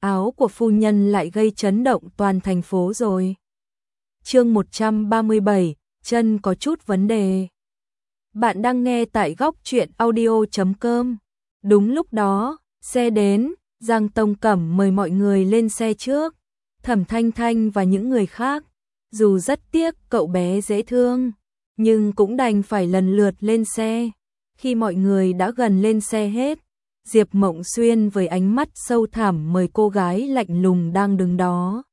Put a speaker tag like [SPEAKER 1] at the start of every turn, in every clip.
[SPEAKER 1] áo của phu nhân lại gây chấn động toàn thành phố rồi. Chương 137, chân có chút vấn đề. Bạn đang nghe tại góc truyện audio.com. Đúng lúc đó, xe đến, Giang Tông Cẩm mời mọi người lên xe trước. Thẩm Thanh Thanh và những người khác, dù rất tiếc cậu bé dễ thương, nhưng cũng đành phải lần lượt lên xe. Khi mọi người đã gần lên xe hết, Diệp Mộng Xuyên với ánh mắt sâu thẳm mời cô gái lạnh lùng đang đứng đó.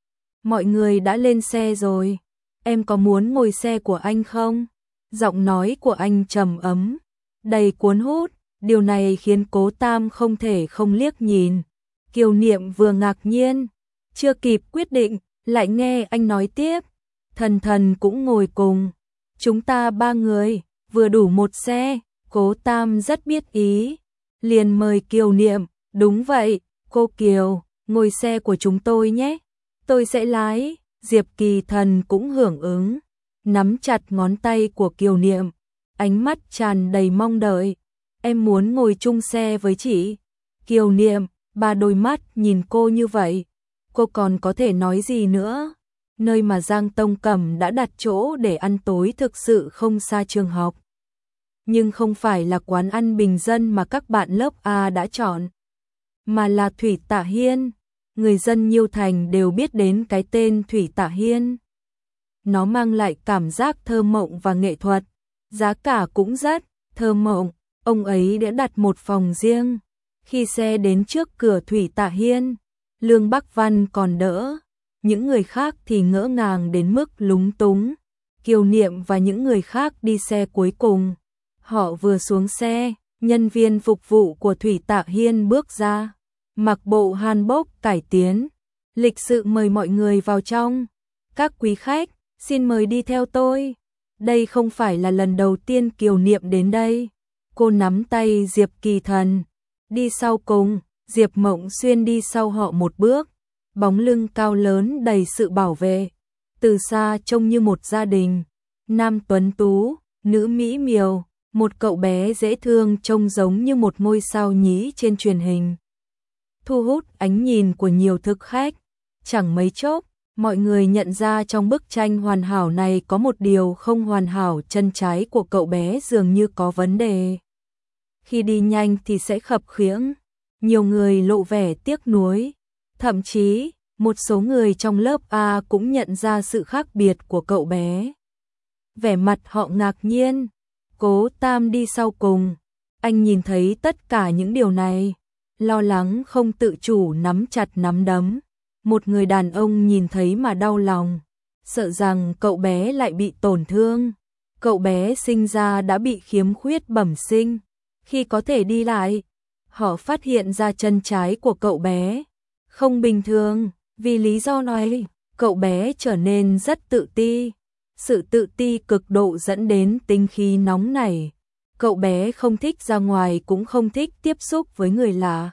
[SPEAKER 1] Mọi người đã lên xe rồi, em có muốn ngồi xe của anh không? Giọng nói của anh trầm ấm, đầy cuốn hút, điều này khiến Cố Tam không thể không liếc nhìn. Kiều Niệm vừa ngạc nhiên, chưa kịp quyết định, lại nghe anh nói tiếp, Thần Thần cũng ngồi cùng. Chúng ta 3 người, vừa đủ một xe. Cố Tam rất biết ý, liền mời Kiều Niệm, đúng vậy, cô Kiều, ngồi xe của chúng tôi nhé, tôi sẽ lái. Diệp Kỳ Thần cũng hưởng ứng, nắm chặt ngón tay của Kiều Niệm, ánh mắt tràn đầy mong đợi, em muốn ngồi chung xe với chị. Kiều Niệm, ba đôi mắt nhìn cô như vậy, cô còn có thể nói gì nữa, nơi mà Giang Tông Cẩm đã đặt chỗ để ăn tối thực sự không xa trường học. Nhưng không phải là quán ăn bình dân mà các bạn lớp A đã chọn, mà là Thủy Tạ Hiên. Người dân Nhiêu Thành đều biết đến cái tên Thủy Tạ Hiên. Nó mang lại cảm giác thơ mộng và nghệ thuật, giá cả cũng rất thơ mộng. Ông ấy đã đặt một phòng riêng. Khi xe đến trước cửa Thủy Tạ Hiên, Lương Bắc Văn còn đỡ, những người khác thì ngỡ ngàng đến mức lúng túng. Kiều Niệm và những người khác đi xe cuối cùng. Họ vừa xuống xe, nhân viên phục vụ của Thủy Tạ Hiên bước ra, mặc bộ hanbok cải tiến, lịch sự mời mọi người vào trong. Các quý khách, xin mời đi theo tôi. Đây không phải là lần đầu tiên Kiều Niệm đến đây. Cô nắm tay Diệp Kỳ Thần, đi sau cùng. Diệp Mộng Xuyên đi sau họ một bước, bóng lưng cao lớn đầy sự bảo vệ, từ xa trông như một gia đình. Nam tuấn tú, nữ mỹ miều, một cậu bé dễ thương trông giống như một ngôi sao nhí trên truyền hình, thu hút ánh nhìn của nhiều thực khách. Chẳng mấy chốc, mọi người nhận ra trong bức tranh hoàn hảo này có một điều không hoàn hảo, chân trái của cậu bé dường như có vấn đề. Khi đi nhanh thì sẽ khập khiễng, nhiều người lộ vẻ tiếc nuối, thậm chí một số người trong lớp A cũng nhận ra sự khác biệt của cậu bé. Vẻ mặt họ ngạc nhiên. Cố Tam đi sau cùng, anh nhìn thấy tất cả những điều này, lo lắng không tự chủ nắm chặt nắm đấm. Một người đàn ông nhìn thấy mà đau lòng, sợ rằng cậu bé lại bị tổn thương. Cậu bé sinh ra đã bị khiếm khuyết bẩm sinh, khi có thể đi lại, họ phát hiện ra chân trái của cậu bé không bình thường. Vì lý do này, cậu bé trở nên rất tự ti. Sự tự ti cực độ dẫn đến tính khí nóng nảy. Cậu bé không thích ra ngoài cũng không thích tiếp xúc với người lạ.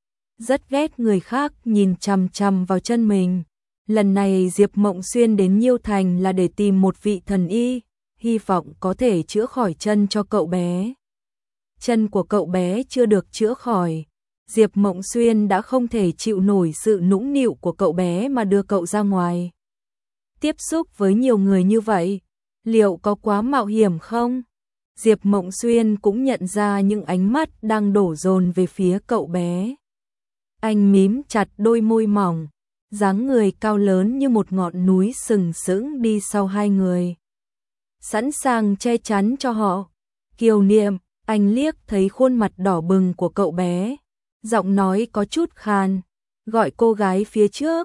[SPEAKER 1] Rất ghét người khác nhìn chằm chằm vào chân mình. Lần này Diệp Mộng Xuyên đến Nhiêu Thành là để tìm một vị thần y, hy vọng có thể chữa khỏi chân cho cậu bé. Chân của cậu bé chưa được chữa khỏi. Diệp Mộng Xuyên đã không thể chịu nổi sự nũng nịu của cậu bé mà đưa cậu ra ngoài. Tiếp xúc với nhiều người như vậy, liệu có quá mạo hiểm không? Diệp Mộng Xuyên cũng nhận ra những ánh mắt đang đổ dồn về phía cậu bé. Anh mím chặt đôi môi mỏng, dáng người cao lớn như một ngọn núi sừng sững đi sau hai người, sẵn sàng che chắn cho họ. Kiều Niệm, anh liếc thấy khuôn mặt đỏ bừng của cậu bé, giọng nói có chút khàn, gọi cô gái phía trước.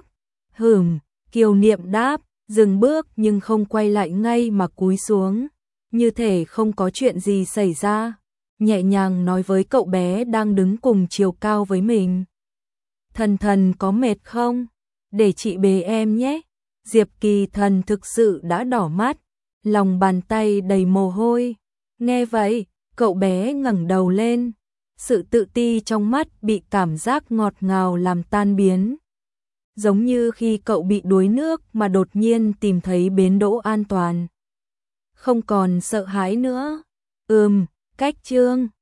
[SPEAKER 1] Kiều Niệm đáp, dừng bước nhưng không quay lại ngay mà cúi xuống, như thể không có chuyện gì xảy ra, nhẹ nhàng nói với cậu bé đang đứng cùng chiều cao với mình. Thần Thần có mệt không? Để chị bế em nhé. Diệp Kỳ Thần thực sự đã đỏ mắt, lòng bàn tay đầy mồ hôi. Nghe vậy, cậu bé ngẩng đầu lên, sự tự ti trong mắt bị cảm giác ngọt ngào làm tan biến. Giống như khi cậu bị đuối nước mà đột nhiên tìm thấy bến đỗ an toàn. Không còn sợ hãi nữa. Cách Trương,